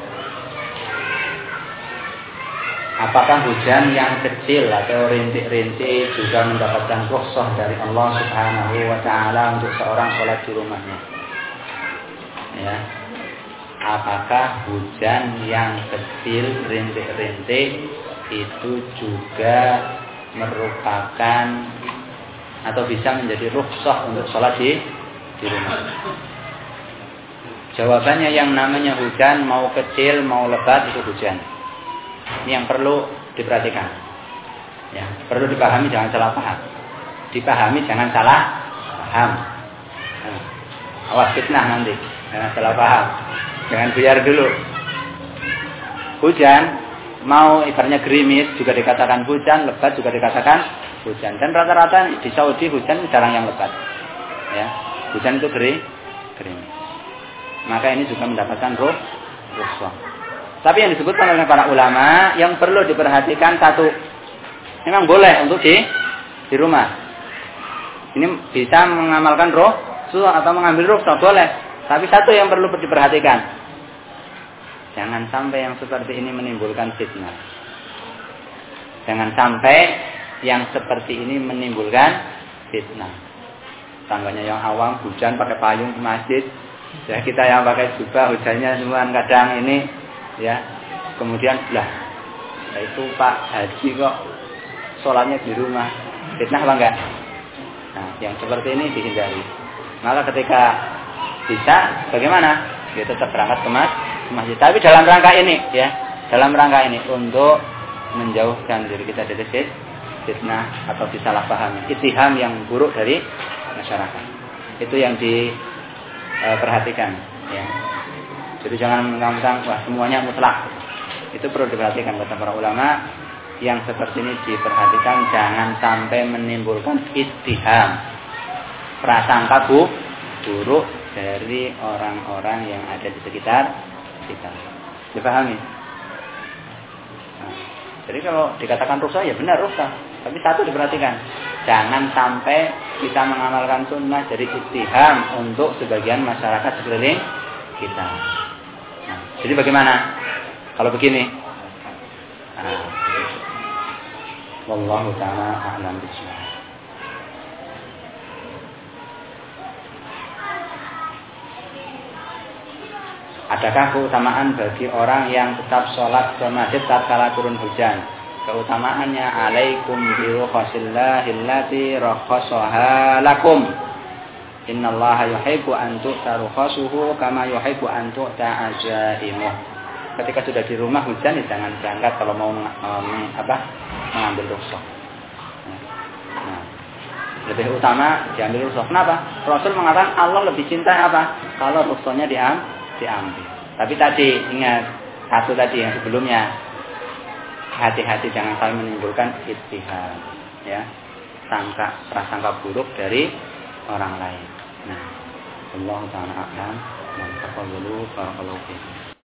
Apakah hujan yang kecil atau rintik-rintik juga mendapatkan rukhsah dari Allah Subhanahu wa taala untuk seorang sholat di rumahnya? Ya. apakah hujan yang kecil rintik-rintik itu juga merupakan atau bisa menjadi rukhsah untuk sholat di rumah? Jawabannya yang namanya hujan mau kecil mau lebat itu hujan. Ini yang perlu diperhatikan. Ya, perlu dipahami, jangan salah paham. Dipahami, jangan salah paham. Nah, awas fitnah nanti, jangan salah paham. Jangan biar dulu. Hujan mau ibaratnya gerimis juga dikatakan hujan, lebat juga dikatakan hujan. Dan rata-rata di Saudi hujan jarang yang lebat. Ya, hujan itu gerimis. Maka ini juga mendapatkan rukhsah. Tapi yang disebutkan oleh para ulama yang perlu diperhatikan satu, memang boleh untuk di rumah. Ini bisa mengamalkan rukhsah atau mengambil rukhsah boleh. Tapi satu yang perlu diperhatikan, jangan sampai yang seperti ini menimbulkan fitnah. Jangan sampai yang seperti ini menimbulkan fitnah. Tangganya yang awam hujan pakai payung ke masjid. Ya, kita yang pakai jubah hujannya semua kadang ini ya. Kemudian itu Pak Haji kok sholatnya di rumah. Fitnah apa enggak? Nah, yang seperti ini dihindari. Maka ketika bisa bagaimana? Dia tetap berangkat ke masjid. Tapi dalam rangka ini ya, dalam rangka ini untuk menjauhkan diri kita dari fitnah atau disalahpahami, ittiham yang buruk dari masyarakat. Itu yang diperhatikan ya. Jadi jangan mentang-mentang wah semuanya mutlak. Itu perlu diperhatikan kata para ulama. Yang seperti ini diperhatikan jangan sampai menimbulkan ittiham, prasangka buruk dari orang-orang yang ada di sekitar kita. Dipahami? Nah, jadi kalau dikatakan rukhsah ya benar rukhsah. Tapi satu diperhatikan, jangan sampai kita mengamalkan sunnah jadi ittiham untuk sebagian masyarakat sekeliling kita. Nah, jadi bagaimana kalau begini? Nah, wallahu ta'ala a'lam bishawab. Adakah keutamaan bagi orang yang tetap sholat ke masjid tatkala turun hujan? Keutamaannya alaikum bi rukhsillahillati rakhasaha lakum. Innallaha yuhibbu an tu'ta rukhasuhu kama yuhibbu an tu'ta ajaimuh. Ketika sudah di rumah hujan jangan berangkat kalau mau mengambil rukhsah. Nah, lebih utama diambil rukhsah. Kenapa? Rasul mengatakan Allah lebih cinta apa? Kalau rukhsahnya diambil. Tapi tadi ingat satu tadi yang sebelumnya, hati-hati jangan sampai menimbulkan ittiham ya, prasangka buruk dari orang lain. Nah, Allah Ta'ala a'lam wa taqabbalu barakallahu fiikum.